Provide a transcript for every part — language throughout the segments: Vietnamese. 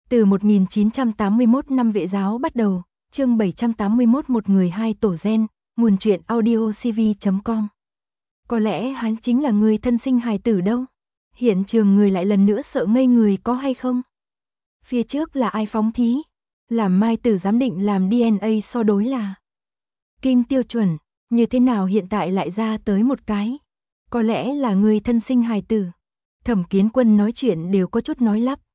Từ 1981 năm Vệ giáo bắt đầu, chương 781 một người hai tổ gen, nguồn truyện audio cv.com. Có lẽ hắn chính là người thân sinh hài tử đâu. Hiện trường người lại lần nữa sợ ngây người có hay không? Phía trước là ai phóng thí? Làm Mai Tử giám định làm DNA so đối là Kim tiêu chuẩn, như thế nào hiện tại lại ra tới một cái? Có lẽ là người thân sinh hài tử. Thẩm Kiến Quân nói chuyện đều có chút nói lắp,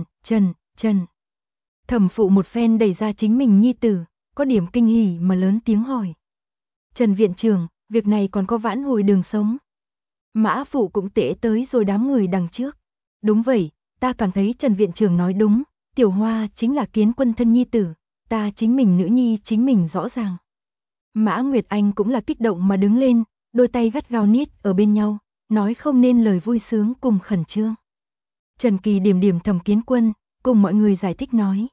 Trần. Thẩm phụ một phen đẩy ra chính mình nhi tử, có điểm kinh hỉ mà lớn tiếng hỏi. Trần viện trưởng, việc này còn có vãn hồi đường sống. Mã phụ cũng tễ tới rồi đám người đằng trước. Đúng vậy, ta cảm thấy Trần viện trưởng nói đúng, Tiểu Hoa chính là Kiến Quân thân nhi tử, ta chính mình nữ nhi chính mình rõ ràng. Mã Nguyệt Anh cũng là kích động mà đứng lên, đôi tay gắt gao niết ở bên nhau, nói không nên lời vui sướng cùng khẩn trương. Trần Kỳ điểm Thẩm Kiến Quân, cùng mọi người giải thích nói.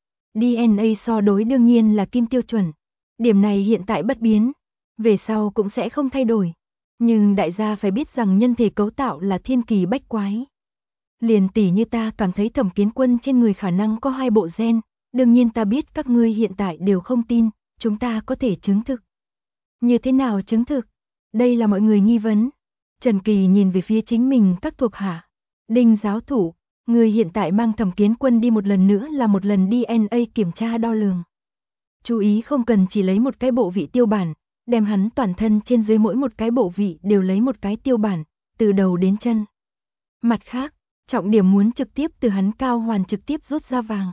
DNA so đối đương nhiên là kim tiêu chuẩn. Điểm này hiện tại bất biến, về sau cũng sẽ không thay đổi. Nhưng đại gia phải biết rằng nhân thể cấu tạo là thiên kỳ bách quái. Liền tỷ như ta cảm thấy Thẩm Kiến Quân trên người khả năng có 2 bộ gen, đương nhiên ta biết các ngươi hiện tại đều không tin, chúng ta có thể chứng thực. Như thế nào chứng thực? Đây là mọi người nghi vấn. Trần Kỳ nhìn về phía chính mình các thuộc hạ. Đinh giáo thủ, người hiện tại mang Thẩm Kiến Quân đi một lần nữa là một lần DNA kiểm tra đo lường. Chú ý không cần chỉ lấy một cái bộ vị tiêu bản, đem hắn toàn thân trên dưới mỗi một cái bộ vị đều lấy một cái tiêu bản, từ đầu đến chân. Mặt khác, trọng điểm muốn trực tiếp từ hắn cao hoàn trực tiếp rút ra vàng.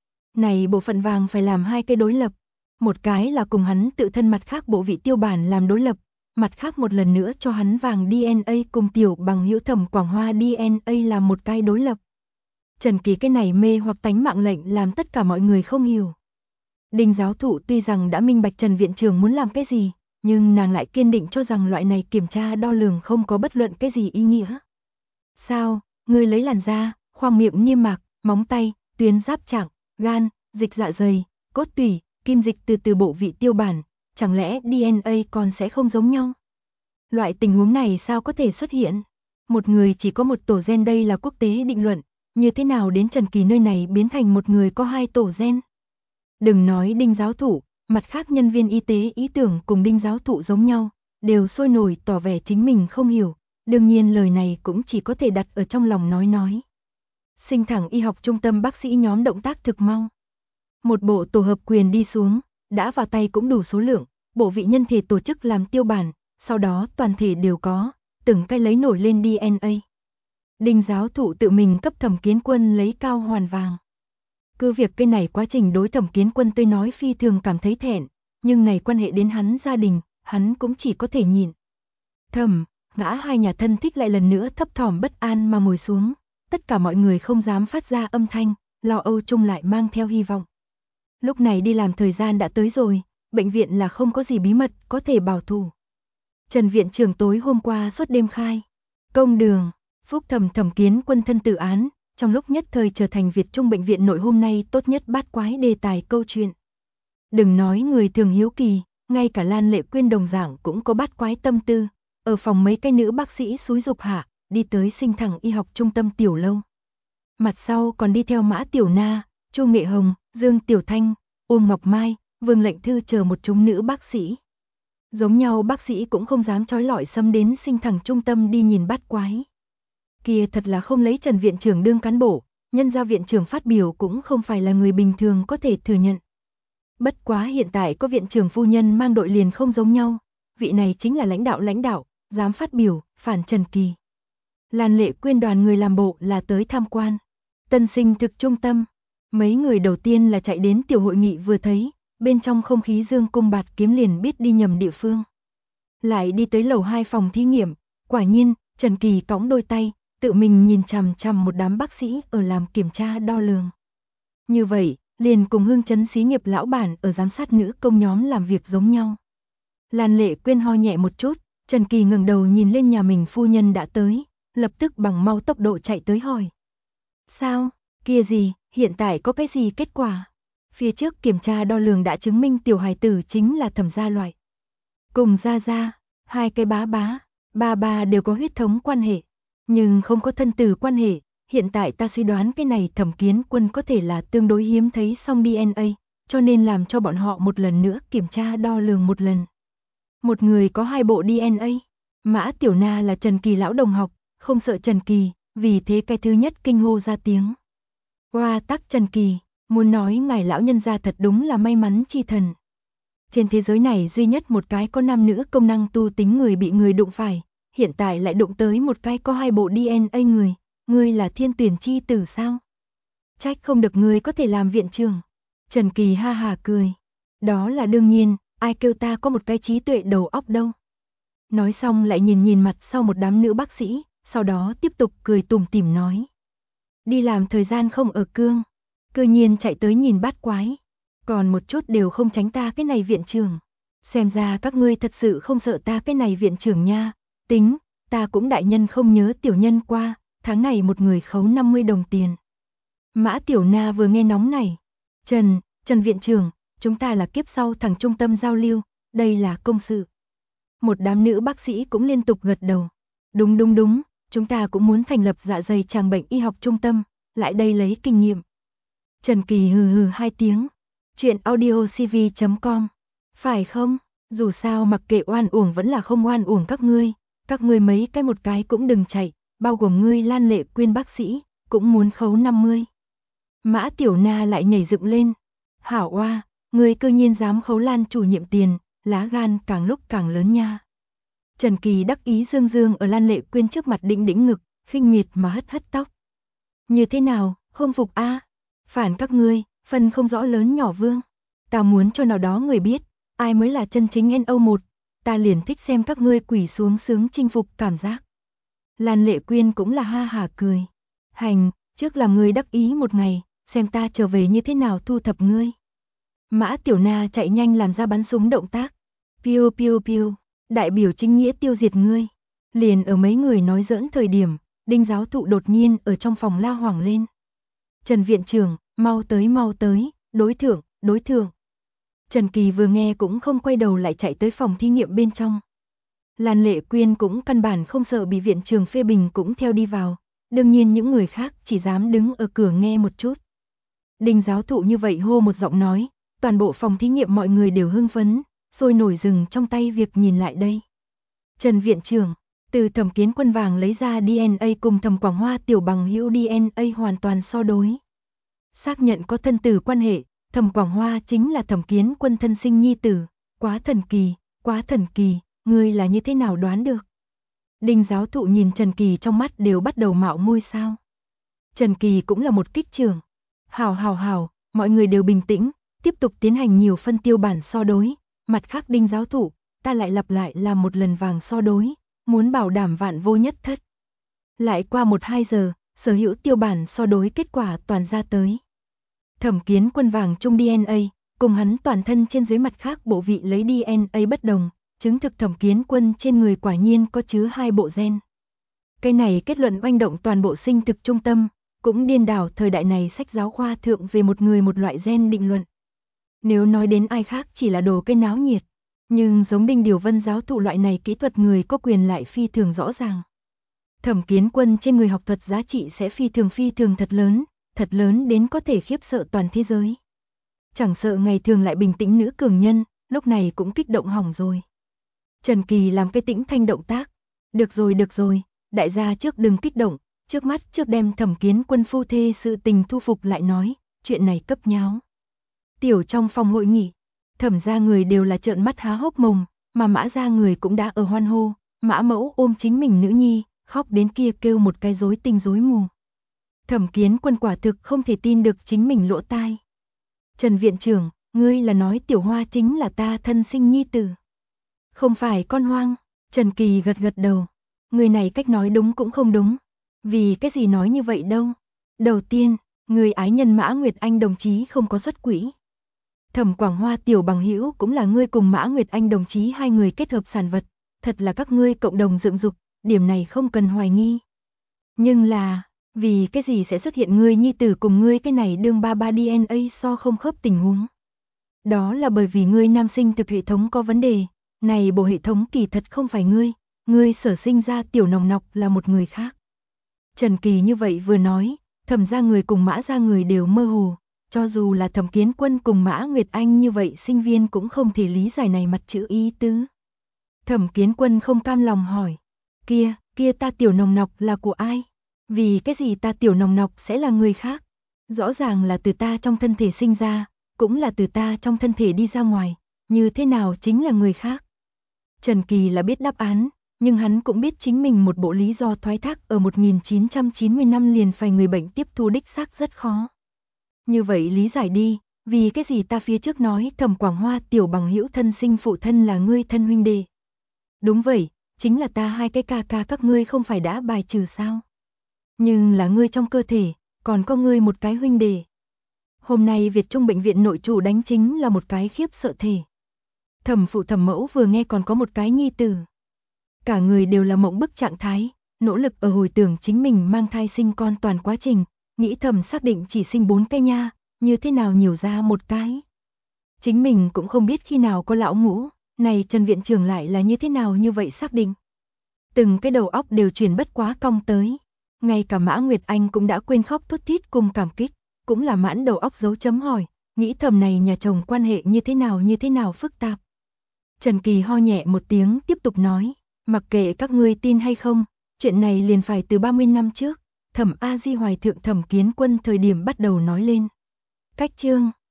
Này bộ phận vàng phải làm 2 cái đối lập, một cái là cùng hắn tự thân mặt khác bộ vị tiêu bản làm đối lập, mặt khác một lần nữa cho hắn vàng DNA cùng tiểu bằng hữu Thẩm Quảng Hoa DNA làm một cái đối lập. Trần Kỳ cái này mê hoặc tánh mạng lệnh làm tất cả mọi người không hiểu. Đinh giáo thụ tuy rằng đã minh bạch Trần viện trưởng muốn làm cái gì, nhưng nàng lại kiên định cho rằng loại này kiểm tra đo lường không có bất luận cái gì ý nghĩa. Sao, ngươi lấy làn da, khoang miệng niêm mạc, móng tay, tuyến giáp trạng, gan, dịch dạ dày, cốt tủy, kim dịch từ bộ vị tiêu bản, chẳng lẽ DNA còn sẽ không giống nhau? Loại tình huống này sao có thể xuất hiện? Một người chỉ có một tổ gen, đây là quốc tế định luận, như thế nào đến Trần Kỳ nơi này biến thành một người có 2 tổ gen? Đừng nói Đinh giáo thụ, mặt khác nhân viên y tế ý tưởng cùng Đinh giáo thụ giống nhau, đều sôi nổi tỏ vẻ chính mình không hiểu, đương nhiên lời này cũng chỉ có thể đặt ở trong lòng nói. Sinh thẳng y học trung tâm bác sĩ nhóm động tác thực mau. Một bộ tổ hợp quyền đi xuống, đã vào tay cũng đủ số lượng, bộ vị nhân thể tổ chức làm tiêu bản, sau đó toàn thể đều có, từng cái lấy nổi lên DNA. Đinh giáo thụ tự mình cấp Thẩm Kiến Quân lấy cao hoàn vàng. Cứ việc cái này quá trình đối Thẩm Kiến Quân tôi nói phi thường cảm thấy thẹn, nhưng này quan hệ đến hắn gia đình, hắn cũng chỉ có thể nhịn. Ngã hai nhà thân thích lại lần nữa thấp thỏm bất an mà ngồi xuống, tất cả mọi người không dám phát ra âm thanh, lo âu chung lại mang theo hy vọng. Lúc này đi làm thời gian đã tới rồi, bệnh viện là không có gì bí mật có thể bảo thủ. Trần viện trưởng tối hôm qua suốt đêm khai công đường, phúc Thẩm Kiến Quân thân tử án, trong lúc nhất thời trở thành Việt Trung bệnh viện nội hôm nay tốt nhất bát quái đề tài câu chuyện. Đừng nói người thường hiếu kỳ, ngay cả Lan Lệ Quyên đồng dạng cũng có bát quái tâm tư, ở phòng mấy cái nữ bác sĩ xúi dục hạ, đi tới sinh thẳng y học trung tâm tiểu lâu. Mặt sau còn đi theo Mã Tiểu Na, Chu Nghệ Hồng, Dương Tiểu Thanh, Uông Ngọc Mai, Vương Lệnh Thư chờ một chúng nữ bác sĩ. Giống nhau bác sĩ cũng không dám trói lọi xâm đến sinh thẳng trung tâm đi nhìn bát quái. Kia thật là không lấy Trần viện trưởng đương cán bộ, nhân ra viện trưởng phát biểu cũng không phải là người bình thường có thể thừa nhận. Bất quá hiện tại có viện trưởng phu nhân mang đội liền không giống nhau, vị này chính là lãnh đạo, dám phát biểu, phản Trần Kỳ. Lan Lệ Quyên đoàn người làm bộ là tới tham quan. Tân sinh thực trung tâm, mấy người đầu tiên là chạy đến tiểu hội nghị vừa thấy, bên trong không khí dương cung bạt kiếm liền biết đi nhầm địa phương. Lại đi tới lầu 2 phòng thí nghiệm, quả nhiên, Trần Kỳ cõng đôi tay, tự mình nhìn chằm chằm một đám bác sĩ ở làm kiểm tra đo lường. Như vậy, liền cùng Hương Chấn xí nghiệp lão bản ở giám sát nữ công nhóm làm việc giống nhau. Lan Lệ Quyên ho nhẹ một chút, Trần Kỳ ngẩng đầu nhìn lên nhà mình phu nhân đã tới, lập tức bằng mau tốc độ chạy tới hỏi. Sao, kia gì, hiện tại có cái gì kết quả? Phía trước kiểm tra đo lường đã chứng minh tiểu hài tử chính là Thẩm gia loại. Cùng Gia, 2 cái ba đều có huyết thống quan hệ, nhưng không có thân tử quan hệ, hiện tại ta suy đoán cái này Thẩm Kiến Quân có thể là tương đối hiếm thấy xong DNA, cho nên làm cho bọn họ một lần nữa kiểm tra đo lường một lần. Một người có 2 bộ DNA. Mã Tiểu Na là Trần Kỳ lão đồng học, không sợ Trần Kỳ, vì thế cái thứ nhất kinh hô ra tiếng. Oa tắc Trần Kỳ, muốn nói ngài lão nhân gia thật đúng là may mắn chi thần. Trên thế giới này duy nhất một cái có nam nữ công năng tu tính người bị người đụng phải, hiện tại lại đụng tới một cái có 2 bộ DNA người, ngươi là thiên tuyển chi tử sao? Trách không được ngươi có thể làm viện trưởng. Trần Kỳ ha hà cười. Đó là đương nhiên, ai kêu ta có một cái trí tuệ đầu óc đâu. Nói xong lại nhìn nhìn mặt sau một đám nữ bác sĩ, sau đó tiếp tục cười tủm tỉm nói. Đi làm thời gian không ở cương, cư nhiên chạy tới nhìn bát quái. Còn một chút đều không tránh ta cái này viện trưởng. Xem ra các ngươi thật sự không sợ ta cái này viện trưởng nha. Tính, ta cũng đại nhân không nhớ tiểu nhân qua, tháng này một người khấu 50 đồng tiền. Mã Tiểu Na vừa nghe nóng này. Trần viện trưởng, chúng ta là kiếp sau thẳng trung tâm giao lưu, đây là công sự. Một đám nữ bác sĩ cũng liên tục gật đầu. Đúng, chúng ta cũng muốn thành lập dạ dày tràng bệnh y học trung tâm, lại đây lấy kinh nghiệm. Trần Kỳ hừ 2 tiếng. Chuyện audiocv.com. Phải không? Dù sao mặc kệ oan uổng vẫn là không oan uổng các ngươi mấy cái một cái cũng đừng chạy, bao gồm ngươi Lan Lệ Quyên bác sĩ, cũng muốn khấu 50. Mã Tiểu Na lại nhảy dựng lên. Hảo oa, ngươi cư nhiên dám khấu Lan chủ nhiệm tiền, lá gan càng lúc càng lớn nha. Trần Kỳ đắc ý dương ở Lan Lệ Quyên trước mặt đĩnh ngực, khinh miệt mà hất tóc. Như thế nào, không phục a? Phản các ngươi, phân không rõ lớn nhỏ vương. Ta muốn cho nào đó người biết, ai mới là chân chính NO1, ta liền thích xem các ngươi quỳ xuống sướng chinh phục cảm giác. Lan Lệ Quyên cũng là ha hả cười. Hành, trước làm ngươi đắc ý một ngày, xem ta trở về như thế nào thu thập ngươi. Mã Tiểu Na chạy nhanh làm ra bắn súng động tác. Piu piu piu, đại biểu chính nghĩa tiêu diệt ngươi. Liền ở mấy người nói giỡn thời điểm, Đinh giáo thụ đột nhiên ở trong phòng la hoảng lên. Trần viện trưởng, mau tới, đối thưởng. Trần Kỳ vừa nghe cũng không quay đầu lại chạy tới phòng thí nghiệm bên trong. Lan Lệ Quyên cũng căn bản không sợ bị viện trưởng phê bình cũng theo đi vào, đương nhiên những người khác chỉ dám đứng ở cửa nghe một chút. Đinh giáo thụ như vậy hô một giọng nói, toàn bộ phòng thí nghiệm mọi người đều hưng phấn, sôi nổi dừng trong tay việc nhìn lại đây. Trần viện trưởng, từ Thẩm Kiến Quân vàng lấy ra DNA cùng Thẩm Quảng Hoa tiểu bằng hữu DNA hoàn toàn so đối. Xác nhận có thân tử quan hệ, Thẩm Quảng Hoa chính là Thẩm Kiến Quân thân sinh nhi tử, quá thần kỳ, ngươi là như thế nào đoán được? Đinh giáo thụ nhìn Trần Kỳ trong mắt đều bắt đầu mạo ngôi sao. Trần Kỳ cũng là một kích trưởng. Hảo, mọi người đều bình tĩnh, tiếp tục tiến hành nhiều phân tiêu bản so đối, mặt khác Đinh giáo thụ, ta lại lặp lại làm một lần vàng so đối, muốn bảo đảm vạn vô nhất thất. Lại qua 1-2 giờ, sở hữu tiêu bản so đối kết quả toàn ra tới. Thẩm Kiến Quân vàng chung DNA, cùng hắn toàn thân trên dưới mặt khác bộ vị lấy DNA bất đồng, chứng thực Thẩm Kiến Quân trên người quả nhiên có chứa 2 bộ gen. Cái này kết luận oanh động toàn bộ sinh thực trung tâm, cũng điên đảo thời đại này sách giáo khoa thượng về một người một loại gen định luận. Nếu nói đến ai khác chỉ là đồ cây náo nhiệt, nhưng giống Đinh Điều Vân giáo thụ loại này kỹ thuật người có quyền lại phi thường rõ ràng. Thẩm Kiến Quân trên người học thuật giá trị sẽ phi thường thật lớn đến có thể khiếp sợ toàn thế giới. Chẳng sợ ngày thường lại bình tĩnh nữ cường nhân, lúc này cũng kích động hỏng rồi. Trần Kỳ làm cái tĩnh thanh động tác. Được rồi, đại gia trước đừng kích động, trước mắt trước đem Thẩm Kiến Quân phu thê sự tình thu phục lại nói, chuyện này cấp nháo. Tiểu trong phòng hội nghị, Thẩm gia người đều là trợn mắt há hốc mồm, mà Mã gia người cũng đã ở hoan hô, Mã mẫu ôm chính mình nữ nhi, khóc đến kia kêu một cái rối tinh rối mù. Thẩm Kiến Quân quả thực không thể tin được chính mình lỗ tai. Trần viện trưởng, ngươi là nói Tiểu Hoa chính là ta thân sinh nhi tử. Không phải con hoang. Trần Kỳ gật đầu. Người này cách nói đúng cũng không đúng. Vì cái gì nói như vậy đâu. Đầu tiên, người ái nhân Mã Nguyệt Anh đồng chí không có xuất quỹ. Thẩm Quảng Hoa tiểu bằng hữu cũng là ngươi cùng Mã Nguyệt Anh đồng chí hai người kết hợp sản vật. Thật là các ngươi cộng đồng dựng dục, điểm này không cần hoài nghi. Nhưng là, vì cái gì sẽ xuất hiện ngươi nhi tử cùng ngươi cái này đương ba DNA so không khớp tình huống. Đó là bởi vì ngươi nam sinh thực hệ thống có vấn đề. Này bộ hệ thống kỳ thật không phải ngươi sở sinh ra tiểu nòng nọc là một người khác. Trần Kỳ như vậy vừa nói, Thẩm gia người cùng Mã gia người đều mơ hồ, cho dù là Thẩm Kiến Quân cùng Mã Nguyệt Anh như vậy sinh viên cũng không thể lý giải này mặt chữ ý tứ. Thẩm Kiến Quân không cam lòng hỏi, kia ta tiểu nòng nọc là của ai? Vì cái gì ta tiểu nòng nọc sẽ là người khác? Rõ ràng là từ ta trong thân thể sinh ra, cũng là từ ta trong thân thể đi ra ngoài, như thế nào chính là người khác? Trần Kỳ là biết đáp án, nhưng hắn cũng biết chính mình một bộ lý do thoái thác ở 1990 năm liền phải người bệnh tiếp thu đích xác rất khó. Như vậy lý giải đi, vì cái gì ta phía trước nói Thẩm Quảng Hoa tiểu bằng hữu thân sinh phụ thân là ngươi thân huynh đệ? Đúng vậy, chính là ta hai cái ca ca các ngươi không phải đã bài trừ sao? Nhưng là ngươi trong cơ thể, còn có ngươi một cái huynh đệ. Hôm nay Việt Trung bệnh viện nội chủ đánh chính là một cái khiếp sợ thể. Thẩm phụ thẩm mẫu vừa nghe còn có một cái nhi tử. Cả người đều là mộng bức trạng thái, nỗ lực ở hồi tưởng chính mình mang thai sinh con toàn quá trình, nghĩ thầm xác định chỉ sinh 4 cái nha, như thế nào nhiều ra một cái. Chính mình cũng không biết khi nào có lão ngũ, này Trần viện trưởng lại là như thế nào như vậy xác định. Từng cái đầu óc đều chuyển bất quá cong tới. Ngay cả Mã Nguyệt Anh cũng đã quên khóc thút thít cùng cảm kích, cũng là mãn đầu óc dấu chấm hỏi, nghĩ thầm này nhà chồng quan hệ như thế nào phức tạp. Trần Kỳ ho nhẹ một tiếng tiếp tục nói, mặc kệ các ngươi tin hay không, chuyện này liền phải từ 30 năm trước, Thẩm A Di Hoài thượng Thẩm Kiến Quân thời điểm bắt đầu nói lên. Cách chương